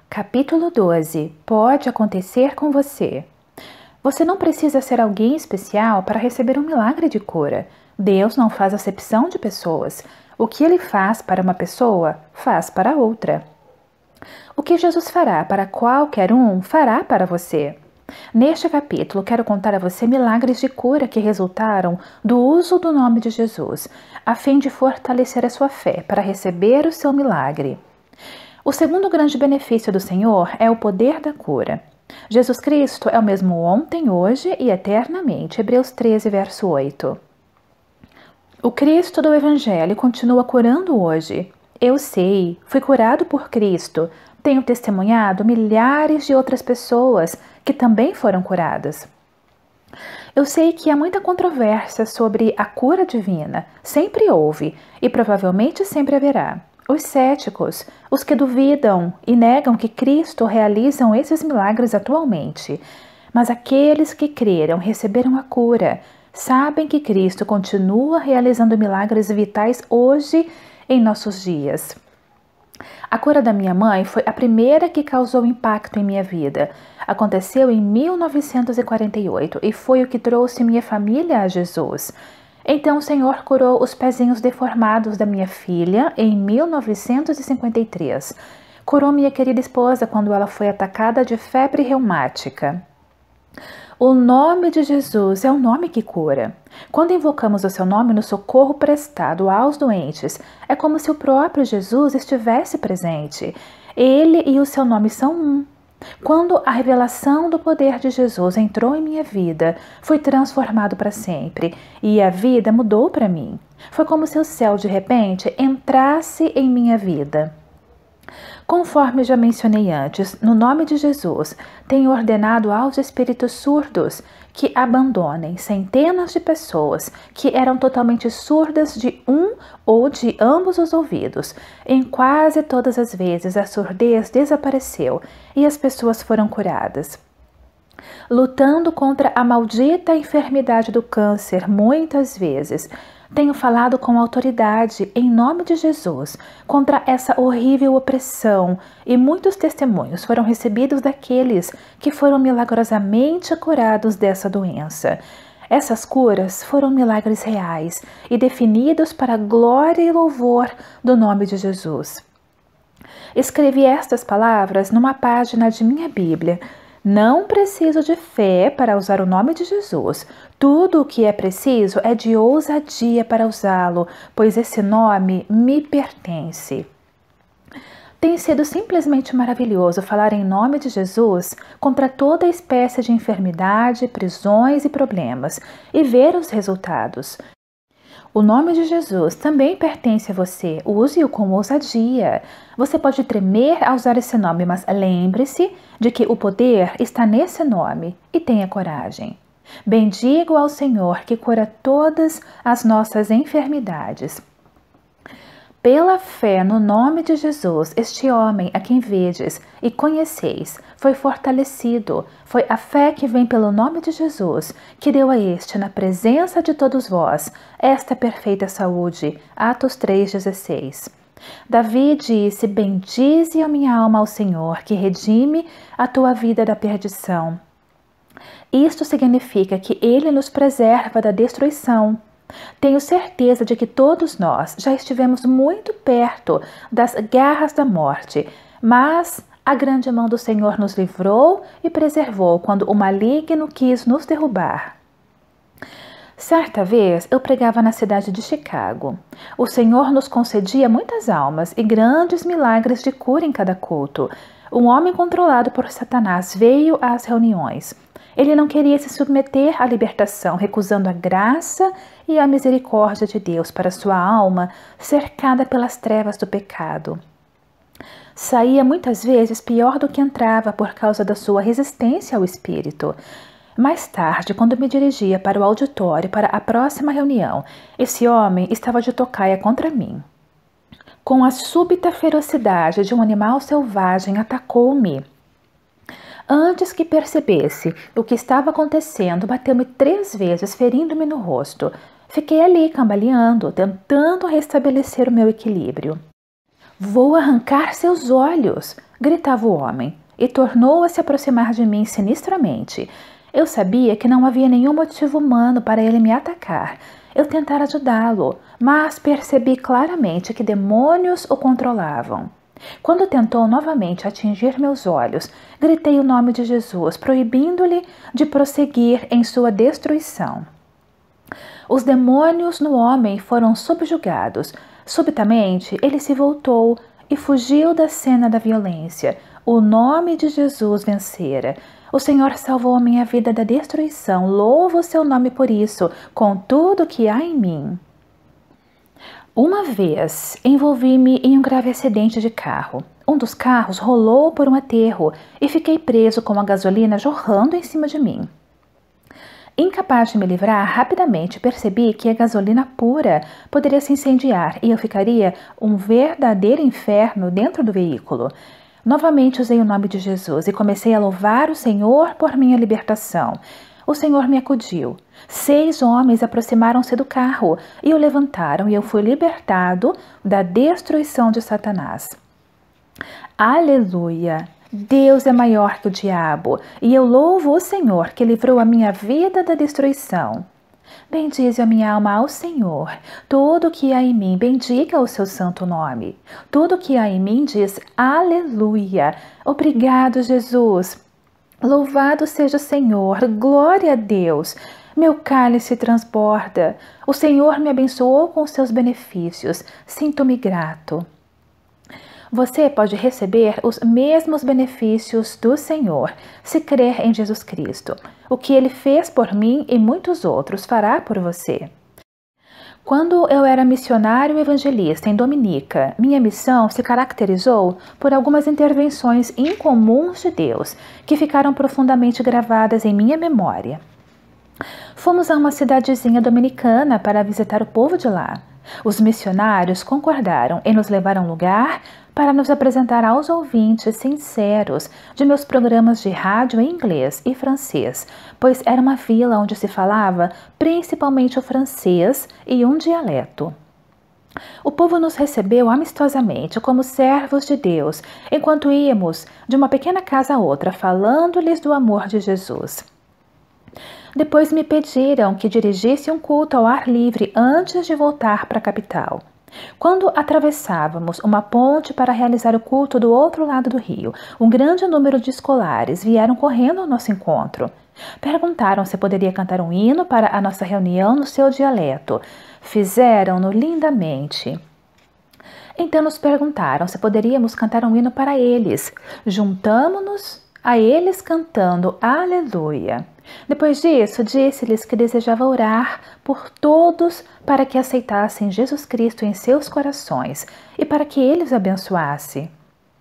Capítulo 12. Pode acontecer com você. Você não precisa ser alguém especial para receber um milagre de cura. Deus não faz acepção de pessoas. O que Ele faz para uma pessoa, faz para outra. O que Jesus fará para qualquer um, fará para você. Neste capítulo, quero contar a você milagres de cura que resultaram do uso do nome de Jesus, a fim de fortalecer a sua fé para receber o seu milagre. O segundo grande benefício do Senhor é o poder da cura. Jesus Cristo é o mesmo ontem, hoje e eternamente. Hebreus 13, verso 8. O Cristo do Evangelho continua curando hoje. Eu sei, fui curado por Cristo. Tenho testemunhado milhares de outras pessoas que também foram curadas. Eu sei que há muita controvérsia sobre a cura divina. Sempre houve e provavelmente sempre haverá. Os céticos, os que duvidam e negam que Cristo realizam esses milagres atualmente. Mas aqueles que creram receberam a cura, sabem que Cristo continua realizando milagres vitais hoje em nossos dias. A cura da minha mãe foi a primeira que causou impacto em minha vida. Aconteceu em 1948 e foi o que trouxe minha família a Jesus. Então o Senhor curou os pezinhos deformados da minha filha em 1953. Curou minha querida esposa quando ela foi atacada de febre reumática. O nome de Jesus é o nome que cura. Quando invocamos o seu nome no socorro prestado aos doentes, é como se o próprio Jesus estivesse presente. Ele e o seu nome são um. Quando a revelação do poder de Jesus entrou em minha vida, fui transformado para sempre e a vida mudou para mim. Foi como se o céu de repente entrasse em minha vida. Conforme já mencionei antes, no nome de Jesus, tenho ordenado aos espíritos surdos que abandonem centenas de pessoas que eram totalmente surdas de um ou de ambos os ouvidos. Em quase todas as vezes a surdez desapareceu e as pessoas foram curadas. Lutando contra a maldita enfermidade do câncer muitas vezes, tenho falado com autoridade em nome de Jesus contra essa horrível opressão e muitos testemunhos foram recebidos daqueles que foram milagrosamente curados dessa doença. Essas curas foram milagres reais e definidos para a glória e louvor do nome de Jesus. Escrevi estas palavras numa página de minha Bíblia. Não preciso de fé para usar o nome de Jesus. Tudo o que é preciso é de ousadia para usá-lo, pois esse nome me pertence. Tem sido simplesmente maravilhoso falar em nome de Jesus contra toda espécie de enfermidade, prisões e problemas e ver os resultados. O nome de Jesus também pertence a você. Use-o com ousadia. Você pode tremer ao usar esse nome, mas lembre-se de que o poder está nesse nome e tenha coragem. Bendigo ao Senhor que cura todas as nossas enfermidades. Pela fé no nome de Jesus, este homem a quem vedes e conheceis foi fortalecido. Foi a fé que vem pelo nome de Jesus que deu a este, na presença de todos vós, esta perfeita saúde. Atos 3,16. Davi disse: bendize a minha alma ao Senhor, que redime a tua vida da perdição. Isto significa que Ele nos preserva da destruição. Tenho certeza de que todos nós já estivemos muito perto das garras da morte, mas a grande mão do Senhor nos livrou e preservou quando o maligno quis nos derrubar. Certa vez eu pregava na cidade de Chicago. O Senhor nos concedia muitas almas e grandes milagres de cura em cada culto. Um homem controlado por Satanás veio às reuniões. Ele não queria se submeter à libertação, recusando a graça e a misericórdia de Deus para sua alma, cercada pelas trevas do pecado. Saía muitas vezes pior do que entrava por causa da sua resistência ao Espírito. Mais tarde, quando me dirigia para o auditório para a próxima reunião, esse homem estava de tocaia contra mim. Com a súbita ferocidade de um animal selvagem, atacou-me. Antes que percebesse o que estava acontecendo, bateu-me 3 vezes, ferindo-me no rosto. Fiquei ali, cambaleando, tentando restabelecer o meu equilíbrio. Vou arrancar seus olhos! gritava o homem, e tornou a se aproximar de mim sinistramente. Eu sabia que não havia nenhum motivo humano para ele me atacar. Eu tentara ajudá-lo, mas percebi claramente que demônios o controlavam. Quando tentou novamente atingir meus olhos, gritei o nome de Jesus, proibindo-lhe de prosseguir em sua destruição. Os demônios no homem foram subjugados. Subitamente, ele se voltou e fugiu da cena da violência. O nome de Jesus vencera. O Senhor salvou a minha vida da destruição. Louvo o seu nome por isso, com tudo que há em mim. Uma vez, envolvi-me em um grave acidente de carro. Um dos carros rolou por um aterro e fiquei preso com a gasolina jorrando em cima de mim. Incapaz de me livrar, rapidamente percebi que a gasolina pura poderia se incendiar e eu ficaria um verdadeiro inferno dentro do veículo. Novamente usei o nome de Jesus e comecei a louvar o Senhor por minha libertação. O Senhor me acudiu. 6 homens aproximaram-se do carro e o levantaram e eu fui libertado da destruição de Satanás. Aleluia! Deus é maior que o diabo, e eu louvo o Senhor que livrou a minha vida da destruição. Bendize a minha alma ao Senhor. Tudo que há em mim, bendiga o seu santo nome. Tudo que há em mim diz aleluia. Obrigado, Jesus. Louvado seja o Senhor. Glória a Deus. Meu cálice transborda. O Senhor me abençoou com seus benefícios. Sinto-me grato. Você pode receber os mesmos benefícios do Senhor se crer em Jesus Cristo. O que Ele fez por mim e muitos outros fará por você. Quando eu era missionário evangelista em Dominica, minha missão se caracterizou por algumas intervenções incomuns de Deus que ficaram profundamente gravadas em minha memória. Fomos a uma cidadezinha dominicana para visitar o povo de lá. Os missionários concordaram em nos levar a um lugar para nos apresentar aos ouvintes sinceros de meus programas de rádio em inglês e francês, pois era uma vila onde se falava principalmente o francês e um dialeto. O povo nos recebeu amistosamente como servos de Deus, enquanto íamos de uma pequena casa a outra falando-lhes do amor de Jesus. Depois me pediram que dirigisse um culto ao ar livre antes de voltar para a capital. Quando atravessávamos uma ponte para realizar o culto do outro lado do rio, um grande número de escolares vieram correndo ao nosso encontro. Perguntaram se poderia cantar um hino para a nossa reunião no seu dialeto. Fizeram-no lindamente. Então nos perguntaram se poderíamos cantar um hino para eles. Juntamo-nos a eles cantando Aleluia. Depois disso, disse-lhes que desejava orar por todos para que aceitassem Jesus Cristo em seus corações e para que Ele os abençoasse.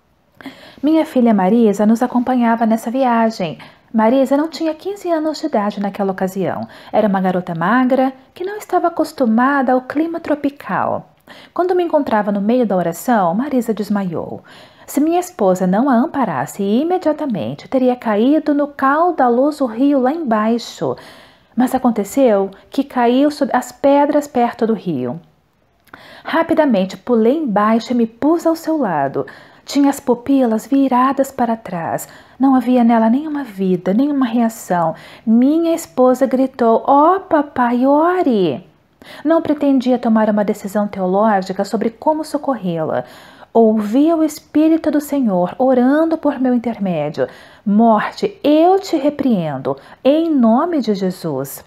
Minha filha Marisa nos acompanhava nessa viagem. Marisa não tinha 15 anos de idade naquela ocasião. Era uma garota magra que não estava acostumada ao clima tropical. Quando me encontrava no meio da oração, Marisa desmaiou. Se minha esposa não a amparasse imediatamente, teria caído no caudaloso rio lá embaixo. Mas aconteceu que caiu sob as pedras perto do rio. Rapidamente pulei embaixo e me pus ao seu lado. Tinha as pupilas viradas para trás. Não havia nela nenhuma vida, nenhuma reação. Minha esposa gritou: "Ó, papai, ore!" Não pretendia tomar uma decisão teológica sobre como socorrê-la. Ouvi o Espírito do Senhor orando por meu intermédio. Morte, eu te repreendo, em nome de Jesus.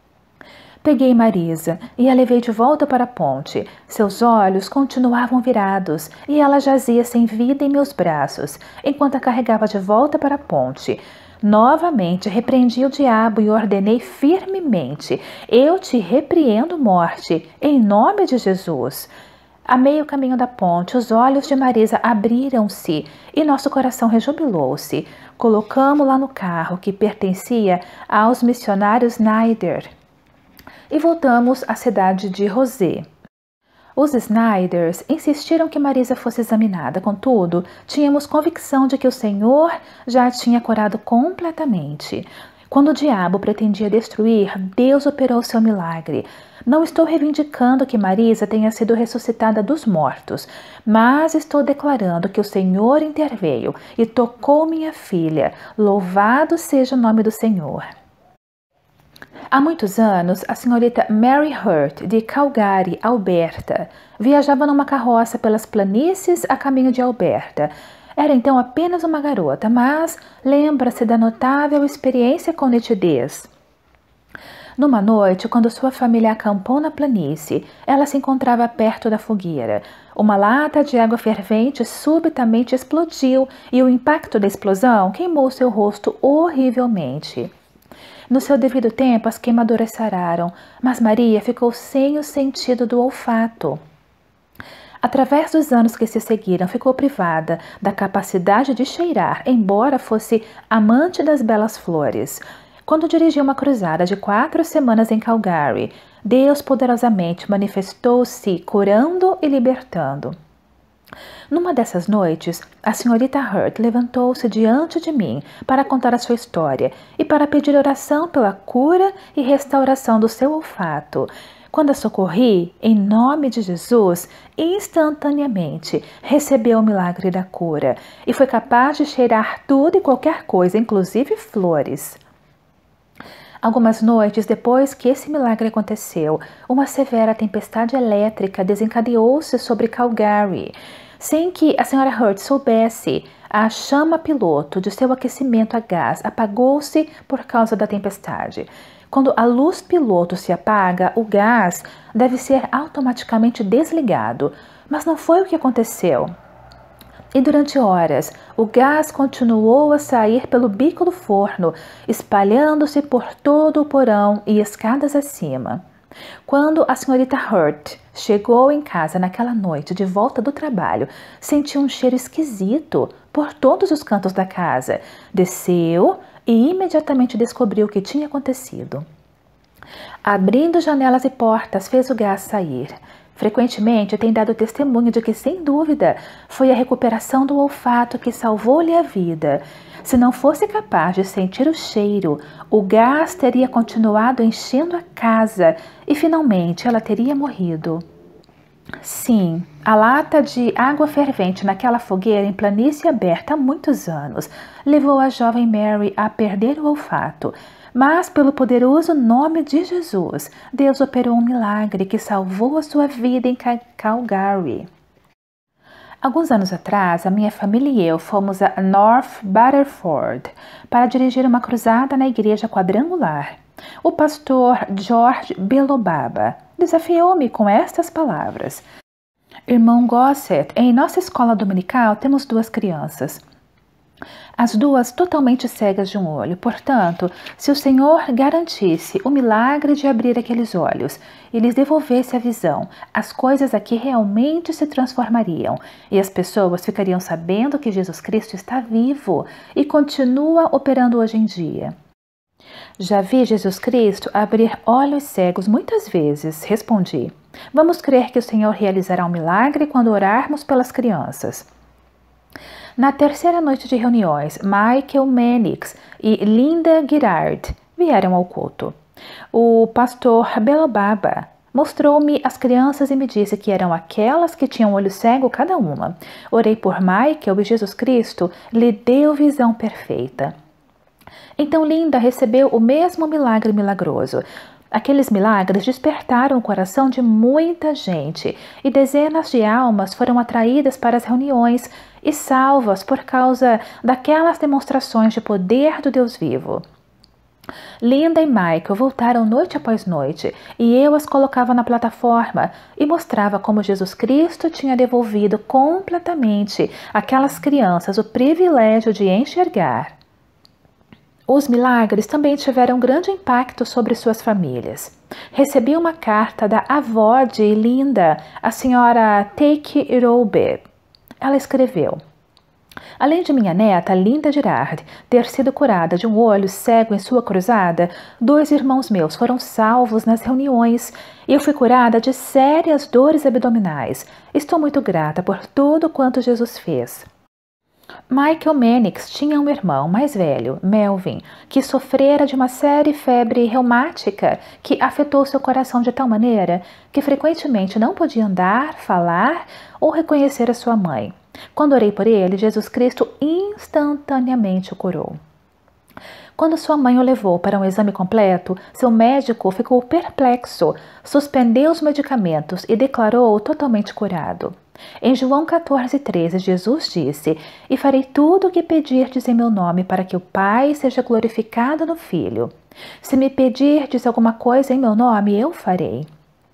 Peguei Marisa e a levei de volta para a ponte. Seus olhos continuavam virados e ela jazia sem vida em meus braços, enquanto a carregava de volta para a ponte. Novamente repreendi o diabo e ordenei firmemente: eu te repreendo, morte, em nome de Jesus. A meio caminho da ponte, os olhos de Marisa abriram-se e nosso coração rejubilou-se. Colocamo-la no carro que pertencia aos missionários Snyder e voltamos à cidade de Rosé. Os Snyders insistiram que Marisa fosse examinada, contudo, tínhamos convicção de que o Senhor já a tinha curado completamente. Quando o diabo pretendia destruir, Deus operou seu milagre. Não estou reivindicando que Marisa tenha sido ressuscitada dos mortos, mas estou declarando que o Senhor interveio e tocou minha filha. Louvado seja o nome do Senhor. Há muitos anos, a senhorita Mary Hurt, de Calgary, Alberta, viajava numa carroça pelas planícies a caminho de Alberta. Era então apenas uma garota, mas lembra-se da notável experiência com nitidez. Numa noite, quando sua família acampou na planície, ela se encontrava perto da fogueira. Uma lata de água fervente subitamente explodiu e o impacto da explosão queimou seu rosto horrivelmente. No seu devido tempo, as queimaduras sararam, mas Maria ficou sem o sentido do olfato. Através dos anos que se seguiram, ficou privada da capacidade de cheirar, embora fosse amante das belas flores. Quando dirigiu uma cruzada de 4 semanas em Calgary, Deus poderosamente manifestou-se, curando e libertando. Numa dessas noites, a senhorita Hurt levantou-se diante de mim para contar a sua história e para pedir oração pela cura e restauração do seu olfato. Quando a socorri, em nome de Jesus, instantaneamente recebeu o milagre da cura e foi capaz de cheirar tudo e qualquer coisa, inclusive flores. Algumas noites depois que esse milagre aconteceu, uma severa tempestade elétrica desencadeou-se sobre Calgary. Sem que a senhora Hurt soubesse, a chama piloto de seu aquecimento a gás apagou-se por causa da tempestade. Quando a luz piloto se apaga, o gás deve ser automaticamente desligado, mas não foi o que aconteceu. E durante horas, o gás continuou a sair pelo bico do forno, espalhando-se por todo o porão e escadas acima. Quando a senhorita Hurt chegou em casa naquela noite de volta do trabalho, sentiu um cheiro esquisito por todos os cantos da casa. Desceu e imediatamente descobriu o que tinha acontecido. Abrindo janelas e portas, fez o gás sair. Frequentemente tem dado testemunho de que, sem dúvida, foi a recuperação do olfato que salvou-lhe a vida. Se não fosse capaz de sentir o cheiro, o gás teria continuado enchendo a casa e, finalmente, ela teria morrido. Sim, a lata de água fervente naquela fogueira em planície aberta há muitos anos levou a jovem Mary a perder o olfato. Mas, pelo poderoso nome de Jesus, Deus operou um milagre que salvou a sua vida em Calgary. Alguns anos atrás, a minha família e eu fomos a North Battleford para dirigir uma cruzada na igreja quadrangular. O pastor George Belobaba desafiou-me com estas palavras: Irmão Gossett, em nossa escola dominical temos 2 crianças. As 2 totalmente cegas de um olho. Portanto, se o Senhor garantisse o milagre de abrir aqueles olhos e lhes devolvesse a visão, as coisas aqui realmente se transformariam e as pessoas ficariam sabendo que Jesus Cristo está vivo e continua operando hoje em dia. Já vi Jesus Cristo abrir olhos cegos muitas vezes, respondi. Vamos crer que o Senhor realizará um milagre quando orarmos pelas crianças. Na terceira noite de reuniões, Michael Mannix e Linda Girard vieram ao culto. O pastor Belobaba mostrou-me as crianças e me disse que eram aquelas que tinham olho cego cada uma. Orei por Michael e Jesus Cristo lhe deu visão perfeita. Então Linda recebeu o mesmo milagre milagroso. Aqueles milagres despertaram o coração de muita gente e dezenas de almas foram atraídas para as reuniões e salvas por causa daquelas demonstrações de poder do Deus vivo. Linda e Michael voltaram noite após noite e eu as colocava na plataforma e mostrava como Jesus Cristo tinha devolvido completamente àquelas crianças o privilégio de enxergar. Os milagres também tiveram grande impacto sobre suas famílias. Recebi uma carta da avó de Linda, a senhora Take Robe. Ela escreveu: Além de minha neta, Linda Girard, ter sido curada de um olho cego em sua cruzada, 2 irmãos meus foram salvos nas reuniões e eu fui curada de sérias dores abdominais. Estou muito grata por tudo quanto Jesus fez. Michael Mannix tinha um irmão mais velho, Melvin, que sofrera de uma séria febre reumática que afetou seu coração de tal maneira que frequentemente não podia andar, falar ou reconhecer a sua mãe. Quando orei por ele, Jesus Cristo instantaneamente o curou. Quando sua mãe o levou para um exame completo, seu médico ficou perplexo, suspendeu os medicamentos e declarou-o totalmente curado. Em João 14,13, Jesus disse: "E farei tudo o que pedirdes em meu nome, para que o Pai seja glorificado no Filho. Se me pedirdes alguma coisa em meu nome, eu farei."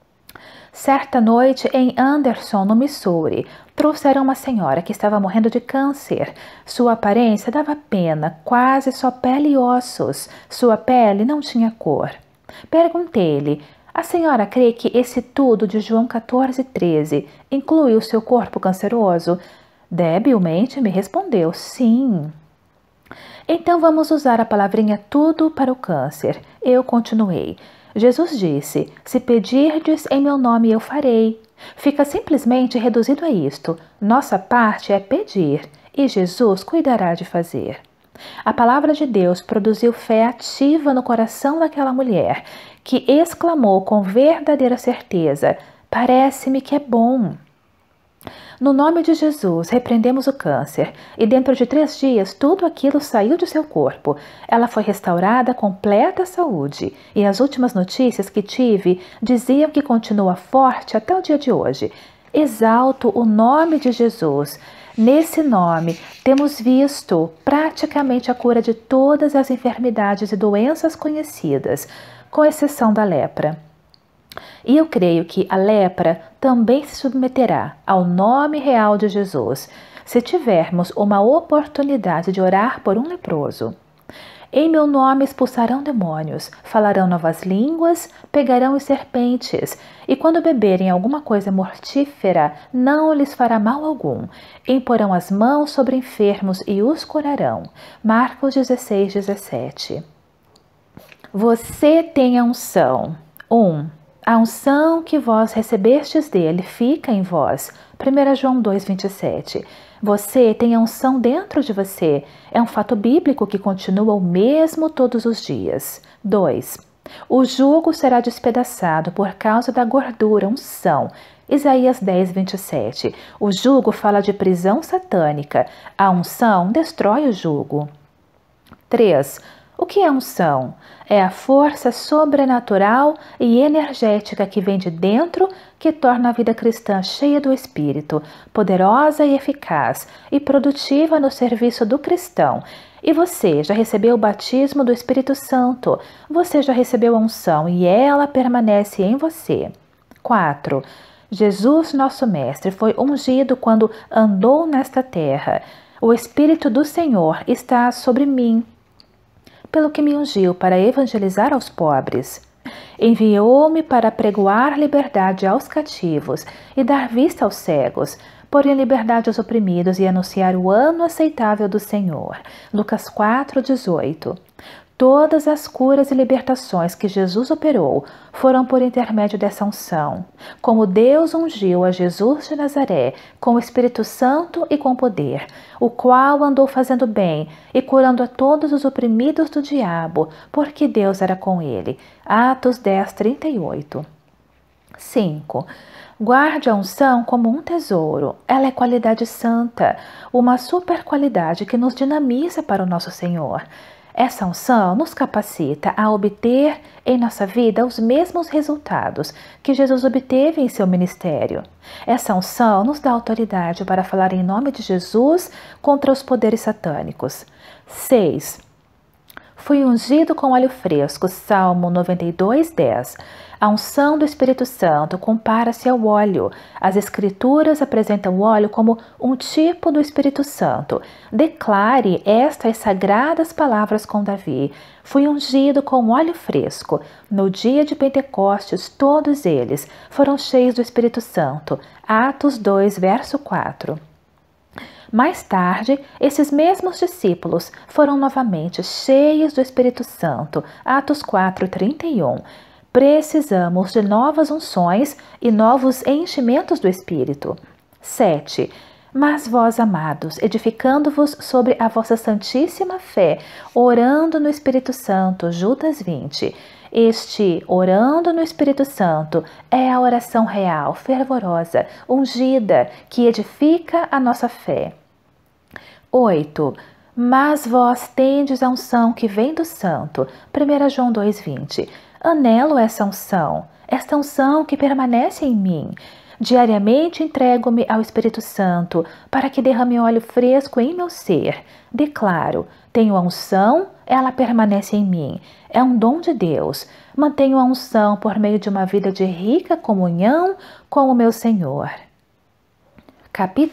Certa noite, em Anderson, no Missouri, trouxeram uma senhora que estava morrendo de câncer. Sua aparência dava pena, quase só pele e ossos. Sua pele não tinha cor. Perguntei-lhe: "A senhora crê que esse tudo de João 14,13 inclui o seu corpo canceroso?" Debilmente me respondeu: "Sim." "Então vamos usar a palavrinha tudo para o câncer." Eu continuei: "Jesus disse: 'Se pedirdes em meu nome, eu farei.' Fica simplesmente reduzido a isto. Nossa parte é pedir, e Jesus cuidará de fazer." A palavra de Deus produziu fé ativa no coração daquela mulher, que exclamou com verdadeira certeza: "Parece-me que é bom." No nome de Jesus, repreendemos o câncer, e dentro de 3 dias tudo aquilo saiu de seu corpo. Ela foi restaurada à completa saúde, e as últimas notícias que tive diziam que continua forte até o dia de hoje. Exalto o nome de Jesus. Nesse nome, temos visto praticamente a cura de todas as enfermidades e doenças conhecidas, com exceção da lepra. E eu creio que a lepra também se submeterá ao nome real de Jesus, se tivermos uma oportunidade de orar por um leproso. Em meu nome expulsarão demônios, falarão novas línguas, pegarão as serpentes, e quando beberem alguma coisa mortífera, não lhes fará mal algum. Imporão as mãos sobre enfermos e os curarão. Marcos 16:17. Você tem a unção. 1. A unção que vós recebestes dele fica em vós. 1 João 2,27. Você tem a unção dentro de você. É um fato bíblico que continua o mesmo todos os dias. 2. O jugo será despedaçado por causa da gordura, unção. Isaías 10:27. O jugo fala de prisão satânica. A unção destrói o jugo. 3. O que é unção? É a força sobrenatural e energética que vem de dentro, que torna a vida cristã cheia do Espírito, poderosa e eficaz, e produtiva no serviço do cristão. E você já recebeu o batismo do Espírito Santo, você já recebeu a unção e ela permanece em você. 4. Jesus, nosso Mestre, foi ungido quando andou nesta terra. O Espírito do Senhor está sobre mim, pelo que me ungiu para evangelizar aos pobres. Enviou-me para pregoar liberdade aos cativos e dar vista aos cegos, pôr em liberdade os oprimidos e anunciar o ano aceitável do Senhor. Lucas 4:18. Todas as curas e libertações que Jesus operou foram por intermédio dessa unção. Como Deus ungiu a Jesus de Nazaré com o Espírito Santo e com poder, o qual andou fazendo bem e curando a todos os oprimidos do diabo, porque Deus era com ele. Atos 10:38. 5. Guarde a unção como um tesouro. Ela é qualidade santa, uma super qualidade que nos dinamiza para o nosso Senhor. Essa unção nos capacita a obter em nossa vida os mesmos resultados que Jesus obteve em seu ministério. Essa unção nos dá autoridade para falar em nome de Jesus contra os poderes satânicos. 6. Fui ungido com óleo fresco, Salmo 92:10. A unção do Espírito Santo compara-se ao óleo. As Escrituras apresentam o óleo como um tipo do Espírito Santo. Declare estas sagradas palavras com Davi. Fui ungido com óleo fresco. No dia de Pentecostes, todos eles foram cheios do Espírito Santo. Atos 2, verso 4. Mais tarde, esses mesmos discípulos foram novamente cheios do Espírito Santo. Atos 4:31. Precisamos de novas unções e novos enchimentos do Espírito. 7. Mas vós, amados, edificando-vos sobre a vossa santíssima fé, orando no Espírito Santo, Judas 20. Este orando no Espírito Santo é a oração real, fervorosa, ungida, que edifica a nossa fé. 8. Mas vós tendes a unção que vem do Santo. 1 João 2,20. Anelo esta unção que permanece em mim. Diariamente entrego-me ao Espírito Santo para que derrame óleo fresco em meu ser. Declaro, tenho a unção, ela permanece em mim. É um dom de Deus. Mantenho a unção por meio de uma vida de rica comunhão com o meu Senhor. Capítulo